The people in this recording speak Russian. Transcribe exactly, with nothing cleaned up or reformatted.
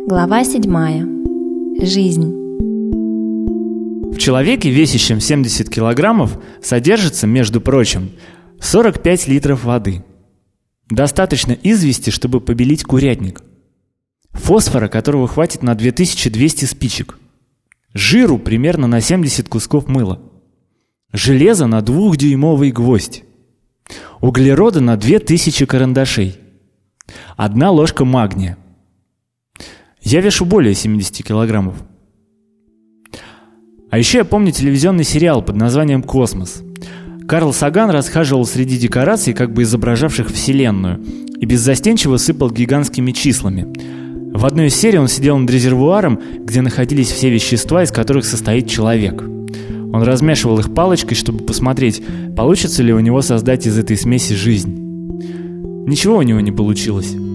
Глава седьмая. Жизнь. В человеке, весящем семьдесят килограммов, содержится, между прочим, сорок пять литров воды. Достаточно извести, чтобы побелить курятник. Фосфора, которого хватит на две тысячи двести спичек. Жиру примерно на семьдесят кусков мыла. Железа на двухдюймовый гвоздь. Углерода на две тысячи карандашей. Одна ложка магния. Я вешу более семидесяти килограммов. А еще я помню телевизионный сериал под названием «Космос». Карл Саган расхаживал среди декораций, как бы изображавших Вселенную, и беззастенчиво сыпал гигантскими числами. В одной из серий он сидел над резервуаром, где находились все вещества, из которых состоит человек. Он размешивал их палочкой, чтобы посмотреть, получится ли у него создать из этой смеси жизнь. Ничего у него не получилось.